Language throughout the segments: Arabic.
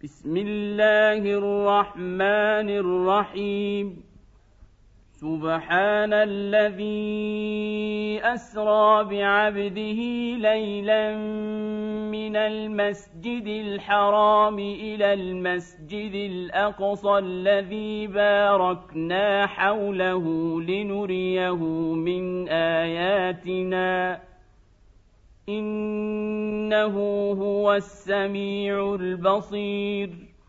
بسم الله الرحمن الرحيم سبحان الذي أسرى بعبده ليلا من المسجد الحرام إلى المسجد الأقصى الذي باركنا حوله لنريه من آياتنا إنه هو السميع البصير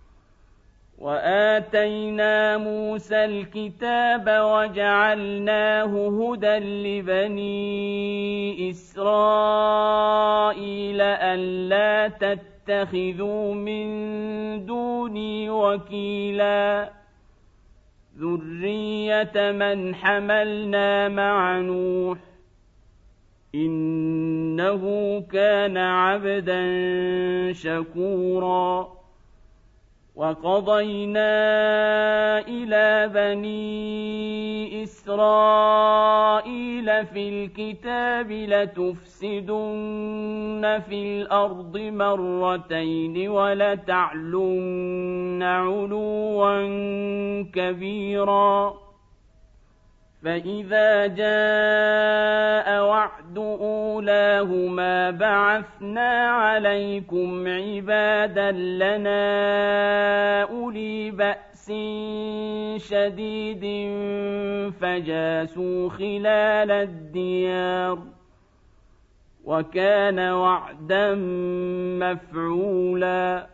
وآتينا موسى الكتاب وجعلناه هدى لبني إسرائيل ألا تتخذوا من دوني وكيلا ذرية من حملنا مع نوح إنه كان عبدا شكورا وقضينا إلى بني إسرائيل في الكتاب لتفسدن في الأرض مرتين ولتعلن علوا كبيرا فإذا جاء وعد أولاهما بعثنا عليكم عبادا لنا أولي بأس شديد فجاسوا خلال الديار وكان وعدا مفعولا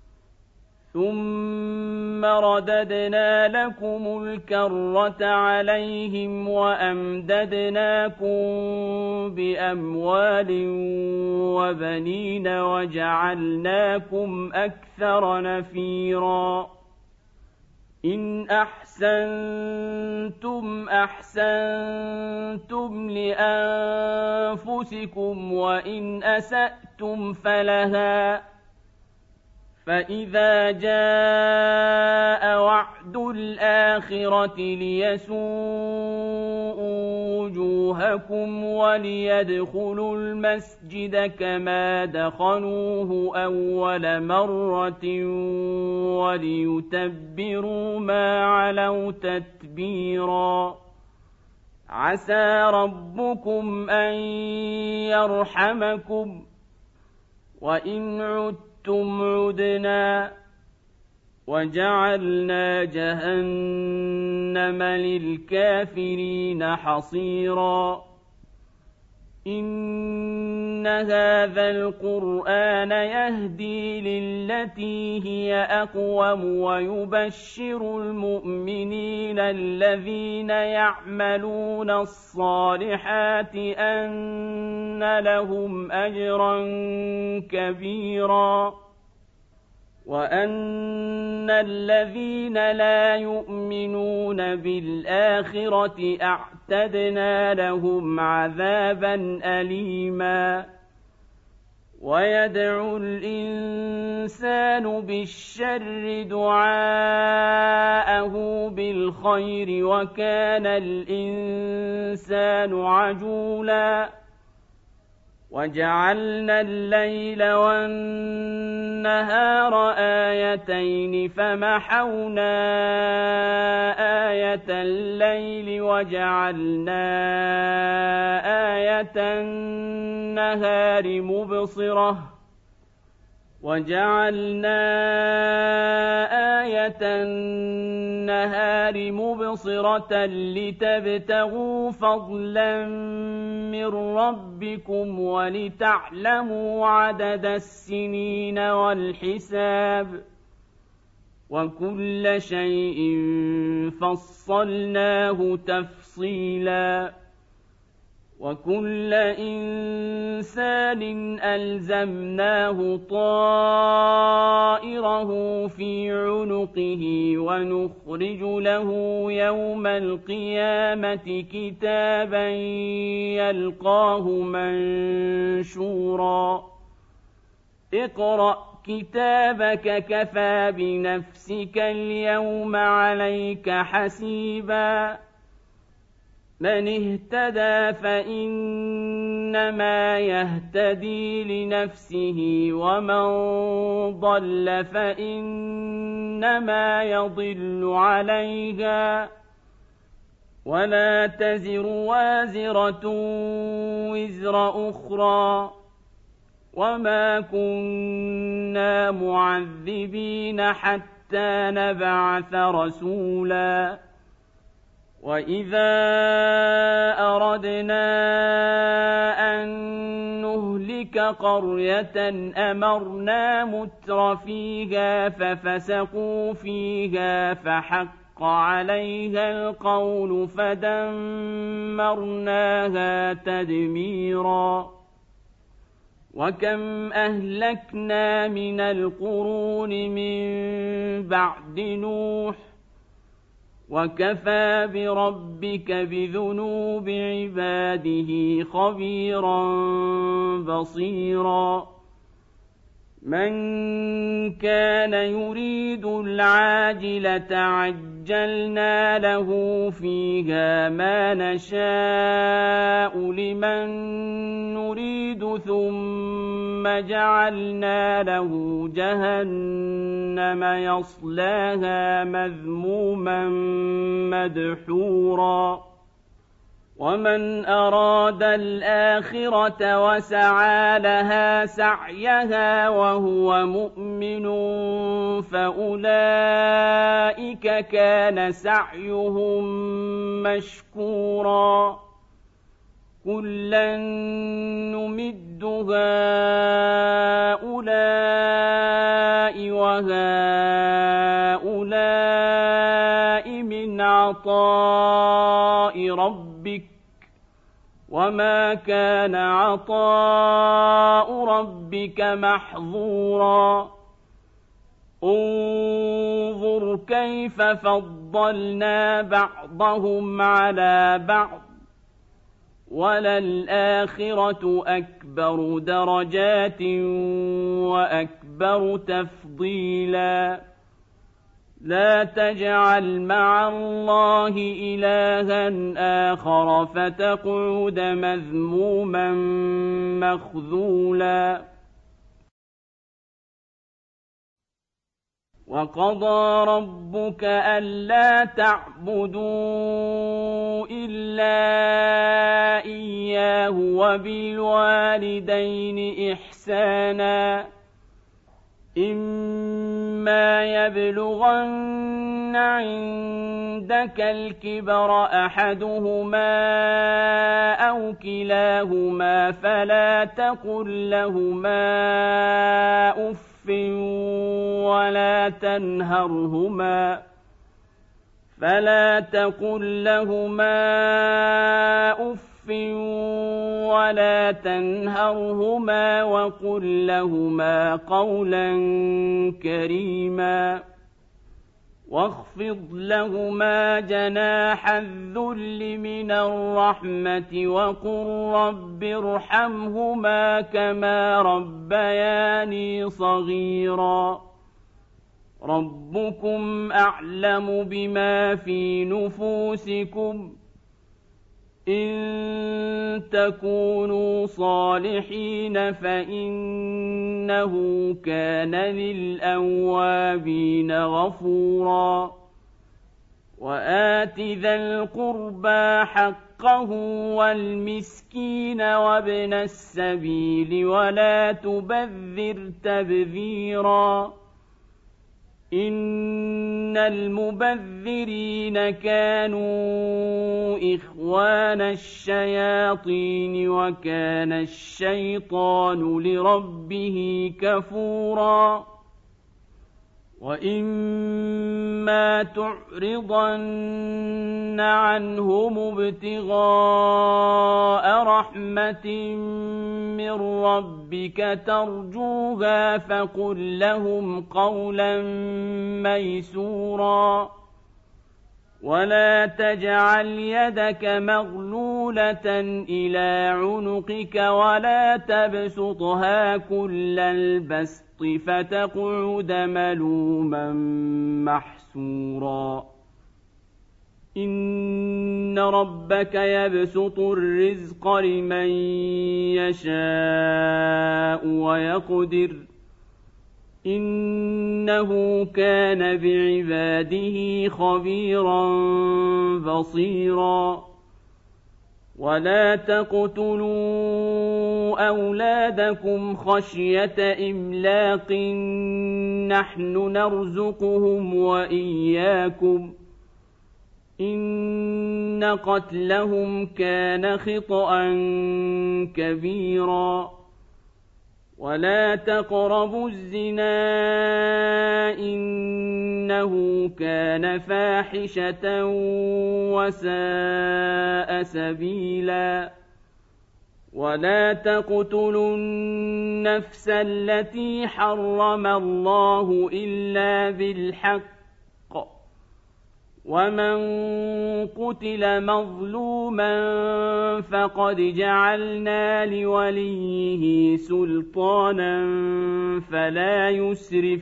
ثم رددنا لكم الكرة عليهم وأمددناكم بأموال وبنين وجعلناكم أكثر نفيرا إن أحسنتم أحسنتم لأنفسكم وإن أسأتم فلها فإذا جاء وعد الآخرة ليسوءوا وجوهكم وليدخلوا المسجد كما دخلوه أول مرة وليتبروا ما علوا تتبيرا عسى ربكم أن يرحمكم وإن عدتم عدنا وجعلنا جهنم للكافرين حصيرا إن هذا القرآن يهدي للتي هي أقوم ويبشر المؤمنين الذين يعملون الصالحات أن لهم أجرا كبيرا وأن الذين لا يؤمنون بالآخرة أعتدنا لهم عذابا أليما ويدعو الإنسان بالشر دعاءه بالخير وكان الإنسان عجولا وجعلنا الليل والنهار آيتين فمحونا آية الليل وجعلنا آية النهار مبصرة لتبتغوا فضلا من ربكم ولتعلموا عدد السنين والحساب وكل شيء فصلناه تفصيلا وكل إنسان ألزمناه طائره في عنقه ونخرج له يوم القيامة كتابا يلقاه منشورا اقرأ كتابك كفى بنفسك اليوم عليك حسيبا من اهتدى فإنما يهتدي لنفسه ومن ضل فإنما يضل عليها ولا تزر وازرة وزر أخرى وما كنا معذبين حتى نبعث رسولا وإذا أردنا أن نهلك قرية أمرنا مترفيها ففسقوا فيها فحق عليها القول فدمرناها تدميرا وكم أهلكنا من القرون من بعد نوح وكفى بربك بذنوب عباده خبيرا بصيرا من كان يريد العاجلة عجلنا له فيها ما نشاء لمن نريد ثم جعلنا له جهنم يصلاها مذموما مدحورا ومن أراد الآخرة وسعى لها سعيها وهو مؤمن فأولئك كان سعيهم مشكورا كلا نمد هؤلاء وهؤلاء من عطاء ربك وما كان عطاء ربك محظورا انظر كيف فضلنا بعضهم على بعض وللآخرة أكبر درجات وأكبر تفضيلا لا تجعل مع الله إلها آخر فتقعد مذموما مخذولا وقضى ربك ألا تعبدوا إلا إياه وبالوالدين إحسانا إما يبلغن عندك الكبر أحدهما أو كلاهما فلا تقل لهما أف ولا تنهرهما وقل لهما قولا كريما واخفض لهما جناح الذل من الرحمة وقل رب ارحمهما كما ربياني صغيرا ربكم أعلم بما في نفوسكم إن تكونوا صالحين فإنه كان للأوابين غفورا وآت ذا القربى حقه والمسكين وابن السبيل ولا تبذر تبذيرا إن المبذرين كانوا إخوان الشياطين وكان الشيطان لربه كفورا وإما تعرضن عنهم ابتغاء رحمة من ربك ترجوها فقل لهم قولا ميسورا ولا تجعل يدك مغلولة إلى عنقك ولا تبسطها كل البسط فتقعد ملوما محسورا إن ربك يبسط الرزق لمن يشاء ويقدر إنه كان بعباده خبيرا بصيرا ولا تقتلوا أولادكم خشية إملاق نحن نرزقهم وإياكم إن قتلهم كان خطأ كبيرا ولا تقربوا الزنا إنه كان فاحشة وساء سبيلا ولا تقتلوا النفس التي حرم الله إلا بالحق ومن قتل مظلوما فقد جعلنا لوليه سلطانا فلا يسرف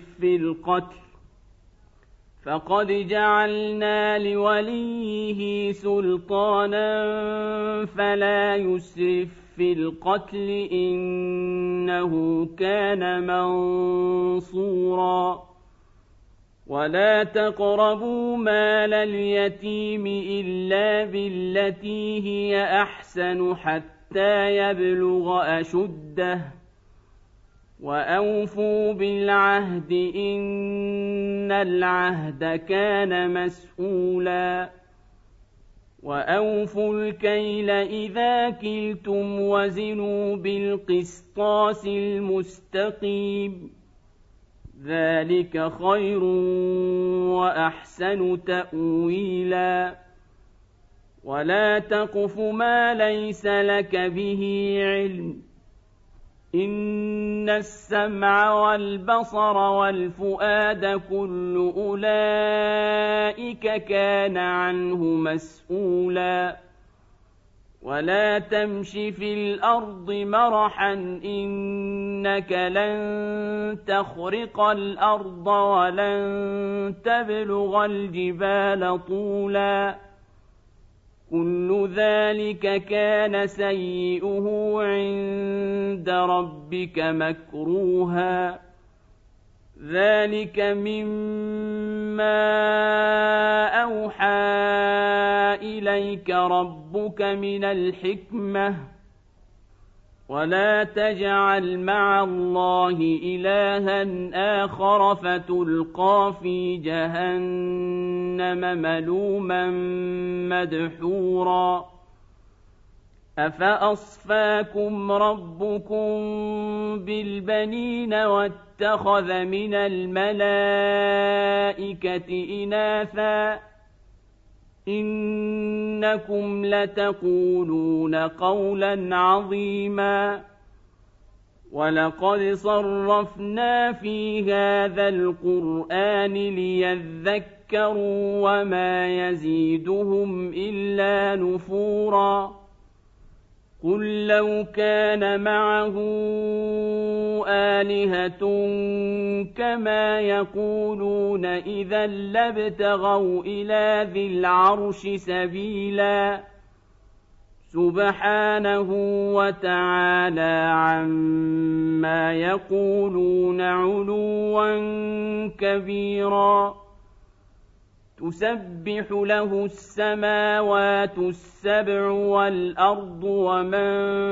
في القتل إنه كان منصورا ولا تقربوا مال اليتيم إلا بالتي هي أحسن حتى يبلغ أشده وأوفوا بالعهد إن العهد كان مسؤولا وأوفوا الكيل إذا كلتم وزنوا بالقسطاس المستقيم ذلك خير وأحسن تأويلا ولا تقف ما ليس لك به علم إن السمع والبصر والفؤاد كل أولئك كان عنه مسؤولا ولا تمش في الأرض مرحا إنك لن تخرق الأرض ولن تبلغ الجبال طولا كل ذلك كان سيئه عند ربك مكروها ذلك مما أوحى إليك ربك من الحكمة ولا تجعل مع الله إلها آخر فتلقى في جهنم ملوما مدحورا أفأصفاكم ربكم بالبنين واتخذ من الملائكة إناثا إنكم لتقولون قولا عظيما ولقد صرفنا في هذا القرآن ليذكروا وما يزيدهم إلا نفورا قل لو كان معه آلهة كما يقولون إذا لابتغوا إلى ذي العرش سبيلا سبحانه وتعالى عما يقولون علوا كبيرا تسبح له السماوات السبع والأرض ومن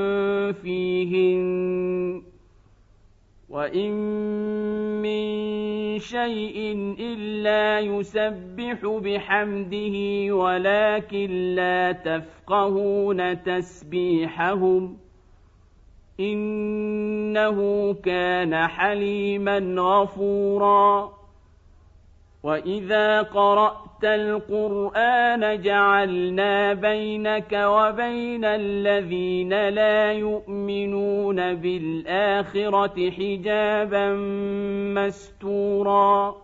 فيهن وإن من شيء إلا يسبح بحمده ولكن لا تفقهون تسبيحهم إنه كان حليما غفورا وإذا قرأت القرآن جعلنا بينك وبين الذين لا يؤمنون بالآخرة حجابا مستورا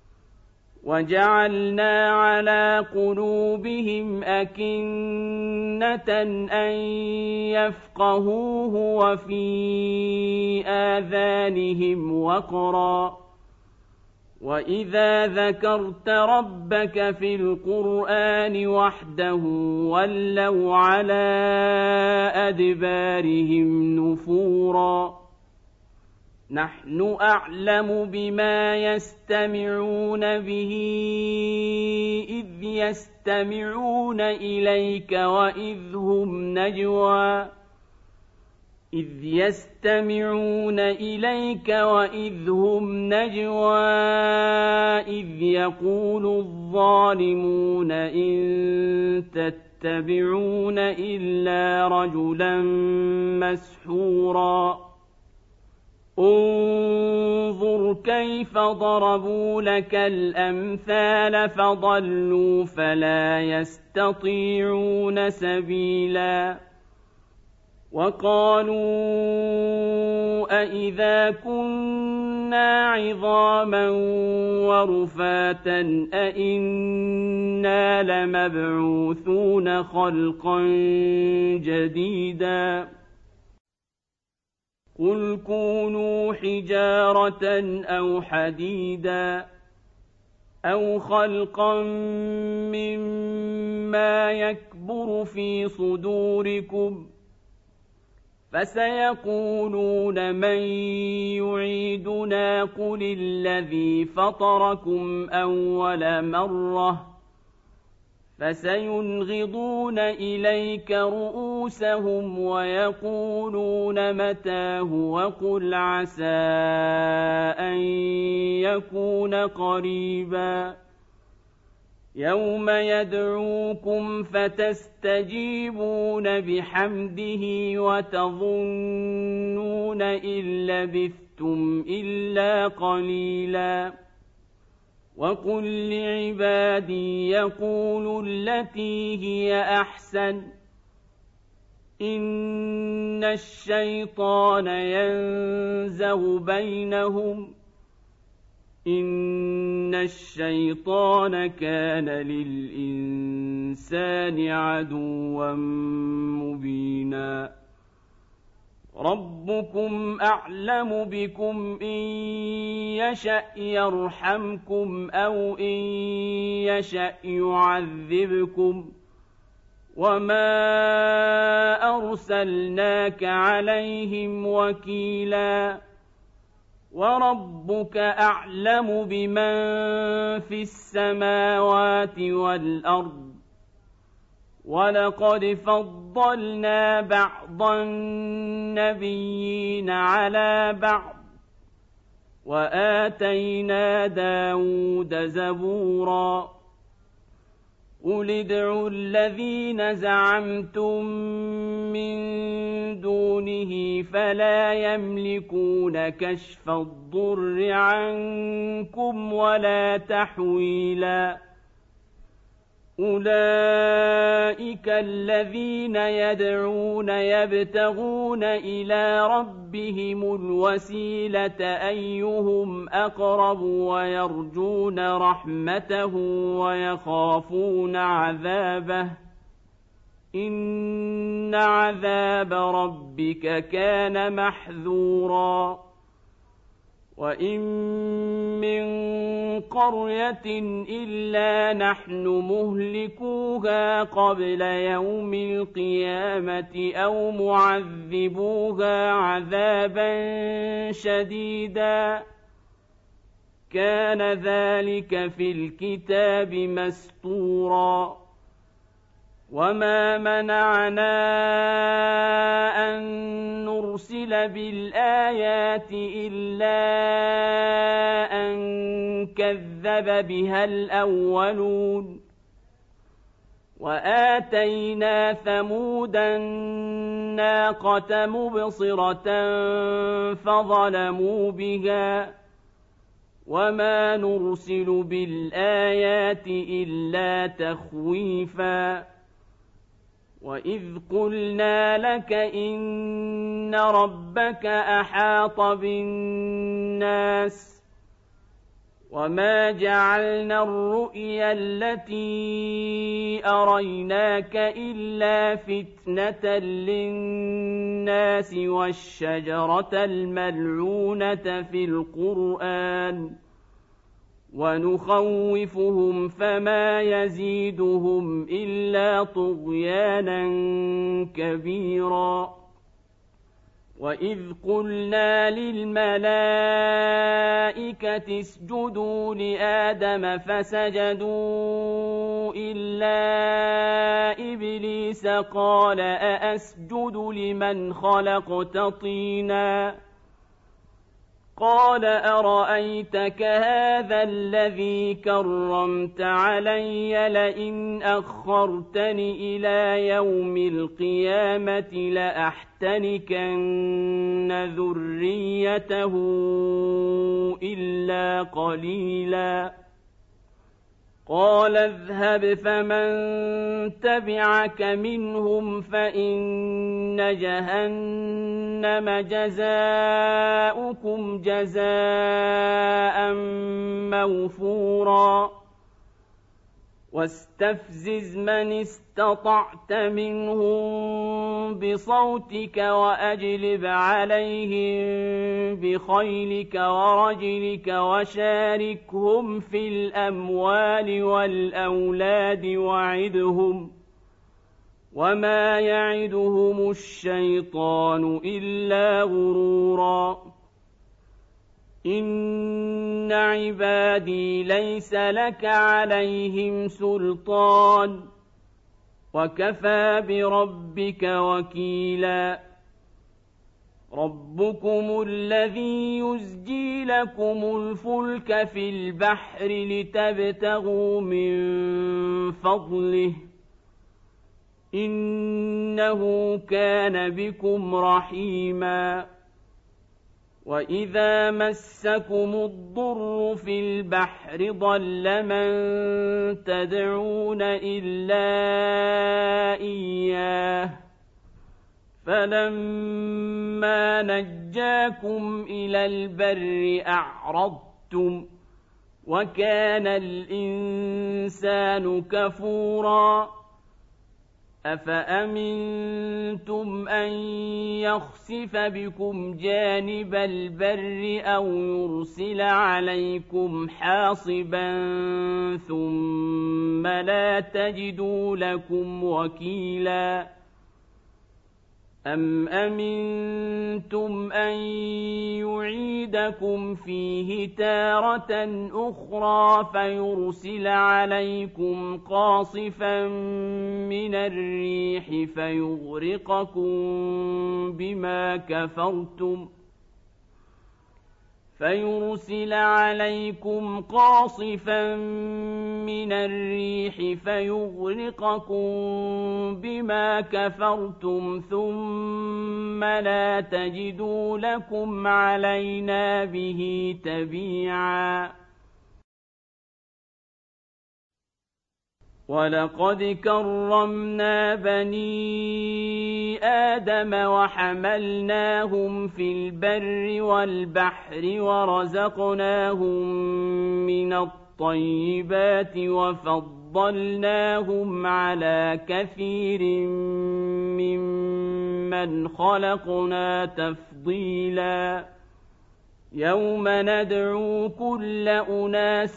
وجعلنا على قلوبهم أكنة أن يفقهوه وفي آذانهم وقرا وإذا ذكرت ربك في القرآن وحده ولوا على أدبارهم نفورا نحن أعلم بما يستمعون به إذ يستمعون إليك وإذ هم نجوى إذ يقول الظالمون إن تتبعون إلا رجلا مسحورا انظر كيف ضربوا لك الأمثال فضلوا فلا يستطيعون سبيلا وقالوا أإذا كنا عظاما ورفاتا أإنا لمبعوثون خلقا جديدا قل كونوا حجارة أو حديدا أو خلقا مما يكبر في صدوركم فسيقولون من يعيدنا قل الذي فطركم أول مرة فسينغضون إليك رؤوسهم ويقولون متاه وقل عسى أن يكون قريبا يوم يدعوكم فتستجيبون بحمده وتظنون إن لبثتم إلا قليلا وقل لعبادي يقولوا التي هي أحسن إن الشيطان ينزغ بينهم إن الشيطان كان للإنسان عدوا مبينا ربكم أعلم بكم إن يشأ يرحمكم أو إن يشأ يعذبكم وما أرسلناك عليهم وكيلا وربك أعلم بمن في السماوات والأرض ولقد فضلنا بعض النبيين على بعض وآتينا داود زبورا قل ادعوا الذين زعمتم من دونه فلا يملكون كشف الضر عنكم ولا تحويلا أولئك الذين يدعون يبتغون إلى ربهم الوسيلة أيهم أقرب ويرجون رحمته ويخافون عذابه إن عذاب ربك كان محذورا وإن من قرية إلا نحن مهلكوها قبل يوم القيامة أو معذبوها عذابا شديدا كان ذلك في الكتاب مسطورا وما منعنا أن نرسل بالآيات إلا أن كذب بها الأولون وآتينا ثمود الناقة مبصرة فظلموا بها وما نرسل بالآيات إلا تخويفا وإذ قلنا لك إن ربك أحاط بالناس وما جعلنا الرؤيا التي أريناك إلا فتنة للناس والشجرة الملعونة في القرآن ونخوفهم فما يزيدهم إلا طغيانا كبيرا وإذ قلنا للملائكة اسجدوا لآدم فسجدوا إلا إبليس قال أأسجد لمن خلقت طينا قال أرأيتك هذا الذي كرمت علي لئن أخرتني إلى يوم القيامة لأحتنكن ذريته إلا قليلا قال اذهب فمن تبعك منهم فإن جهنم جزاؤكم جزاء موفورا واستفزز من استطعت منهم بصوتك وأجلب عليهم بخيلك ورجلك وشاركهم في الأموال والأولاد وعدهم وما يعدهم الشيطان إلا غرورا إن عبادي ليس لك عليهم سلطان وكفى بربك وكيلا ربكم الذي يزجي لكم الفلك في البحر لتبتغوا من فضله إنه كان بكم رحيما وإذا مسكم الضر في البحر ضل من تدعون إلا إياه فلما نجاكم إلى البر أعرضتم وكان الإنسان كفورا أفأمنتم أن يخسف بكم جانب البر أو يرسل عليكم حاصبا ثم لا تجدوا لكم وكيلا أم أمنتم أن يعيدكم فيه تارة أخرى فيرسل عليكم قاصفا من الريح فيغرقكم بما كفرتم ثم لا تجدوا لكم علينا به تبيعا ولقد كرمنا بني آدم وحملناهم في البر والبحر ورزقناهم من الطيبات وفضلناهم على كثير ممن خلقنا تفضيلا يوم ندعو كل أناس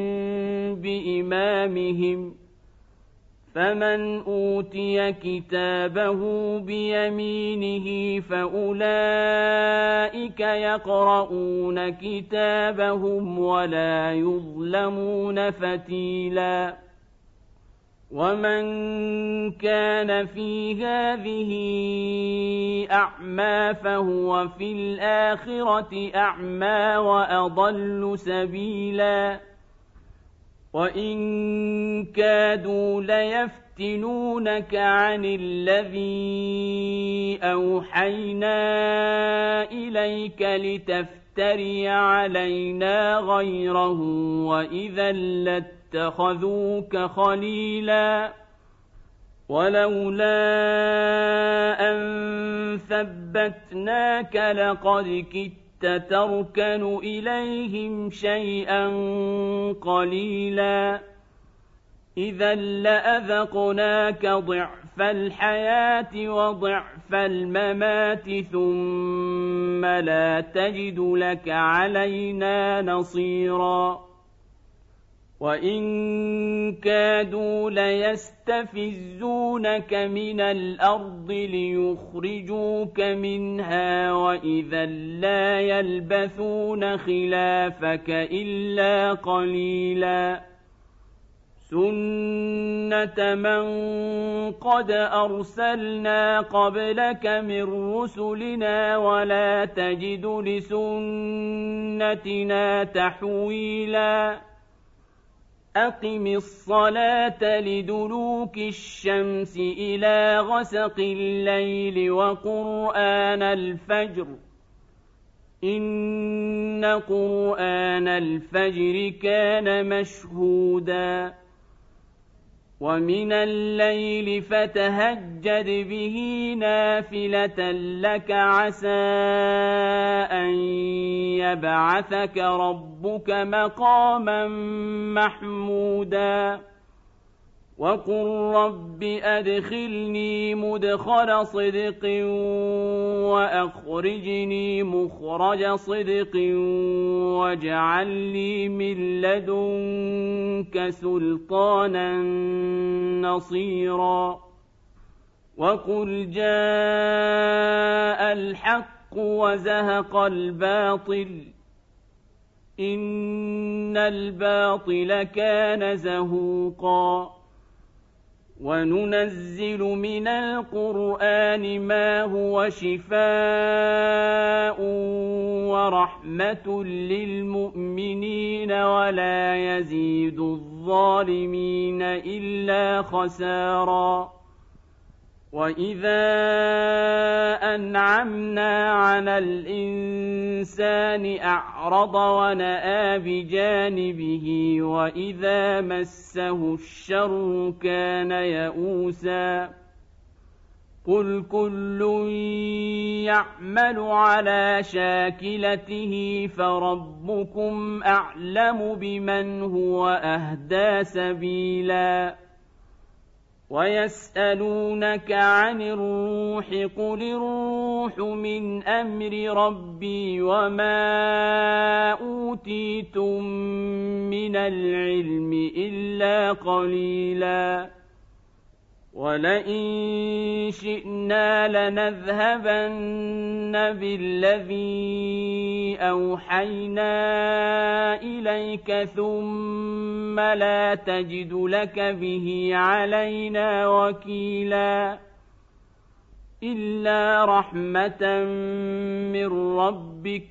بإمامهم فمن أوتي كتابه بيمينه فأولئك يقرؤون كتابهم ولا يظلمون فتيلا ومن كان في هذه أعمى فهو في الآخرة أعمى وأضل سبيلا وإن كادوا ليفتنونك عن الذي أوحينا إليك لتفتري علينا غيره وإذا لاتخذوك خليلا ولولا أن ثبتناك لقد كدت تركن إليهم شيئا قليلا إذا لأذقناك ضعف الحياة وضعف الممات ثم لا تجد لك علينا نصيرا وإن كادوا ليستفزونك من الأرض ليخرجوك منها وإذا لا يلبثون خلافك إلا قليلا سنة من قد أرسلنا قبلك من رسلنا ولا تجد لسنتنا تحويلا أقم الصلاة لدلوك الشمس إلى غسق الليل وقرآن الفجر إن قرآن الفجر كان مشهودا ومن الليل فتهجد به نافلة لك عسى أن يبعثك ربك مقاما محمودا وقل رب أدخلني مدخل صدق وأخرجني مخرج صدق واجعل لي من لدنك سلطانا نصيرا وقل جاء الحق وزهق الباطل إن الباطل كان زهوقا وننزل من القرآن ما هو شفاء ورحمة للمؤمنين ولا يزيد الظالمين إلا خسارا وإذا أنعمنا على الإنسان أعرض ونأى بجانبه وإذا مسه الشر كان يئوسا قل كل يعمل على شاكلته فربكم أعلم بمن هو أهدى سبيلا ويسألونك عن الروح قل الروح من أمر ربي وما أوتيتم من العلم إلا قليلا ولئن شئنا لنذهبن بالذي أوحينا إليك ثم لا تجد لك به علينا وكيلا إلا رحمة من ربك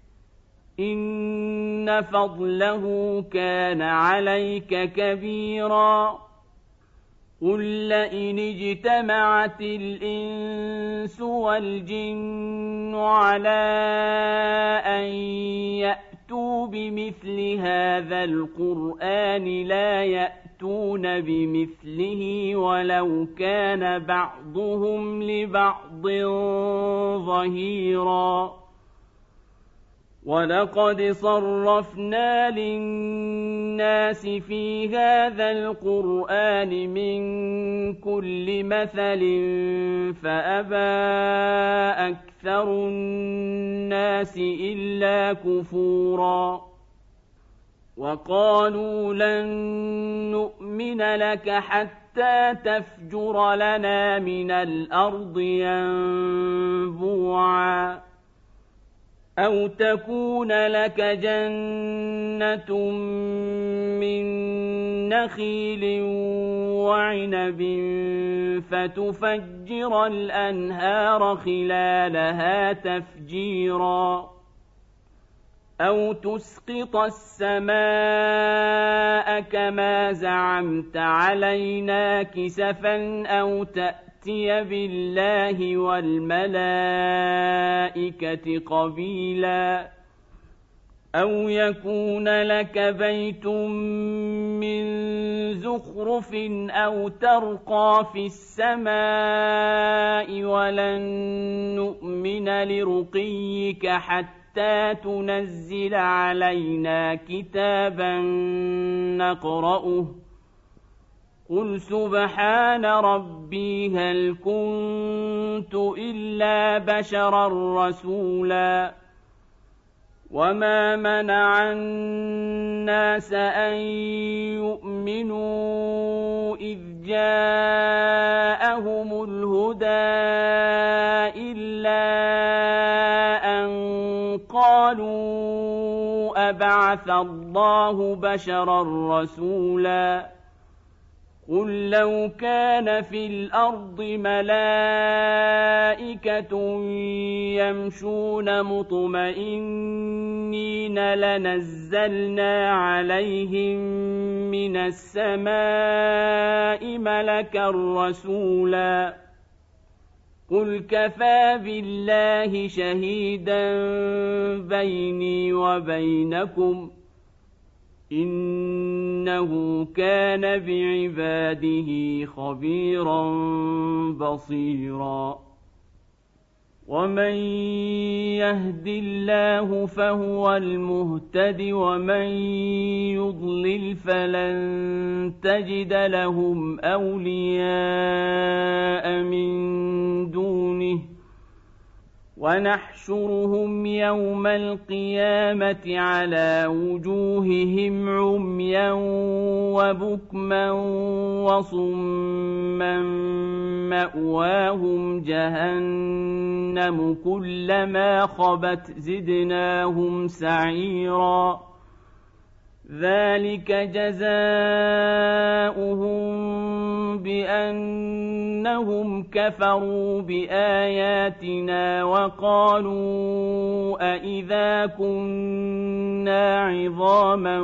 إن فضله كان عليك كبيرا قل لئن اجتمعت الإنس والجن على أن يأتوا بمثل هذا القرآن لا يأتون بمثله ولو كان بعضهم لبعض ظهيرا ولقد صرفنا للناس في هذا القرآن من كل مثل فأبى أكثر الناس إلا كفورا وقالوا لن نؤمن لك حتى تفجر لنا من الأرض ينبوعا أو تكون لك جنة من نخيل وعنب فتفجر الأنهار خلالها تفجيرا أو تسقط السماء كما زعمت علينا كسفا أو تأتي بالله والملائكة قبيلا أو يكون لك بيت من زخرف أو ترقى في السماء ولن نؤمن لرقيك حتى تنزل علينا كتابا نقرأه قل سبحان ربي هل كنت إلا بشرا رسولا وما منع الناس أن يؤمنوا إذ جاءهم الهدى إلا أن قالوا أبعث الله بشرا رسولا قل لو كان في الأرض ملائكة يمشون مطمئنين لنزلنا عليهم من السماء ملكا رسولا قل كفى بالله شهيدا بيني وبينكم إنه كان بعباده خبيرا بصيرا ومن يهد الله فهو المهتد ومن يضلل فلن تجد لهم أولياء من دونه ونحشرهم يوم القيامة على وجوههم عميا وبكما وصما مأواهم جهنم كلما خبت زدناهم سعيرا ذلك جزاؤهم بأنهم كفروا بآياتنا وقالوا أإذا كنا عظاما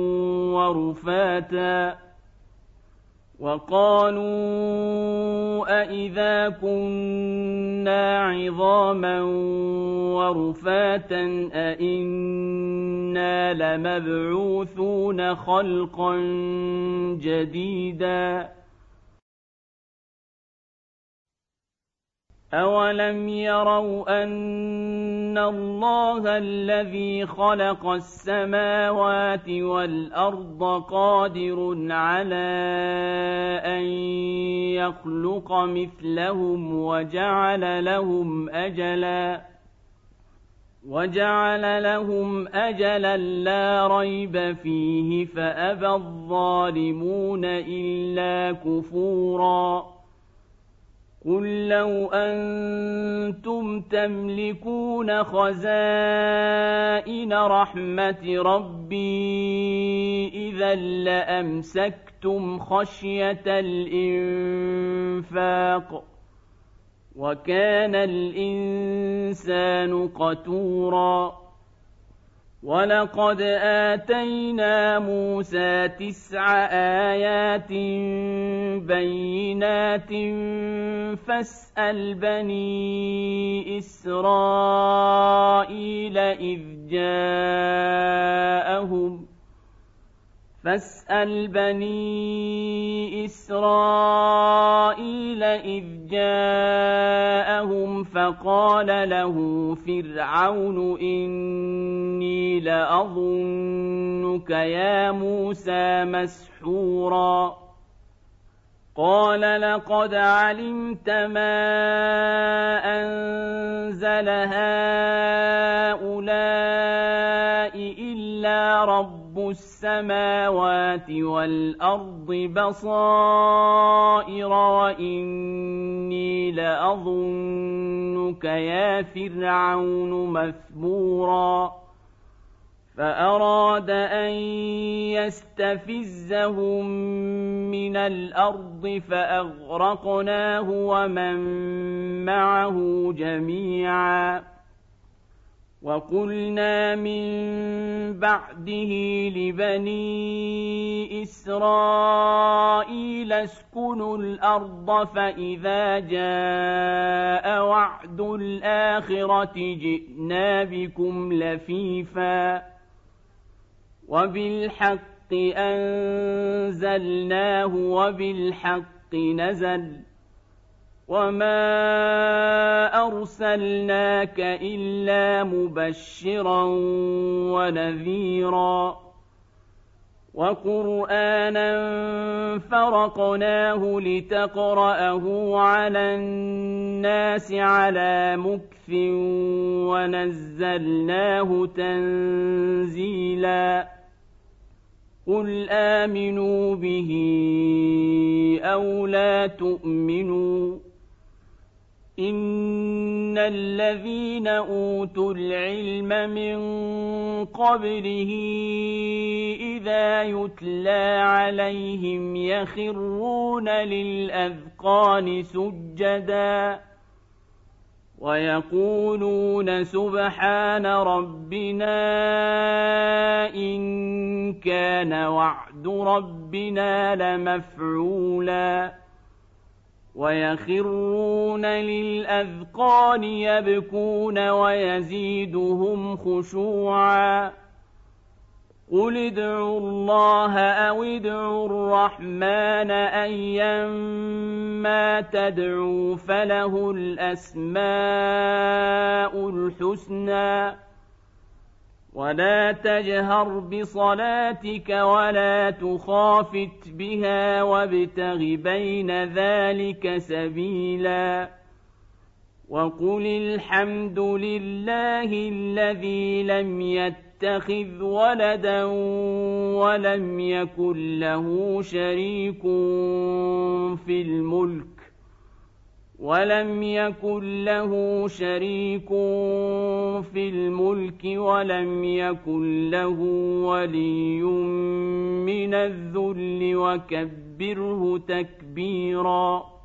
ورفاتا أإنا لمبعوثون خلقا جديدا أولم يروا أن الله الذي خلق السماوات والأرض قادر على أن يخلق مثلهم وجعل لهم أجلا لا ريب فيه فأبى الظالمون إلا كفورا قل لو أنتم تملكون خزائن رحمة ربي إذا لأمسكتم خشية الإنفاق وكان الإنسان قتورا ولقد آتينا موسى 9 آيات بينات فاسأل بني إسرائيل إذ جاءهم فقال له فرعون إني لأظنك يا موسى مسحورا قال لقد علمت ما أنزل هؤلاء إلا رب السماوات والأرض بصائر وإني لأظنك يا فرعون مثبورا فأراد أن يستفزهم من الأرض فأغرقناه ومن معه جميعا وقلنا من بعده لبني إسرائيل اسكنوا الأرض فإذا جاء وعد الآخرة جئنا بكم لفيفا وبالحق أنزلناه وبالحق نزل وما أرسلناك إلا مبشرا ونذيرا وقرآنا فرقناه لتقرأه على الناس على مكث ونزلناه تنزيلا قل آمنوا به أو لا تؤمنوا إن الذين أوتوا العلم من قبله إذا يتلى عليهم يخرون للأذقان سجدا ويقولون سبحان ربنا إن كان وعد ربنا لمفعولا ويخرون للأذقان يبكون ويزيدهم خشوعا قل ادعوا الله أو ادعوا الرحمن أيما تدعوا فله الأسماء الحسنى ولا تجهر بصلاتك ولا تخافت بها وابتغ بين ذلك سبيلا وقل الحمد لله الذي لم يتخذ ولدا ولم يكن له شريك في الملك ولم يكن له ولي من الذل وكبره تكبيرا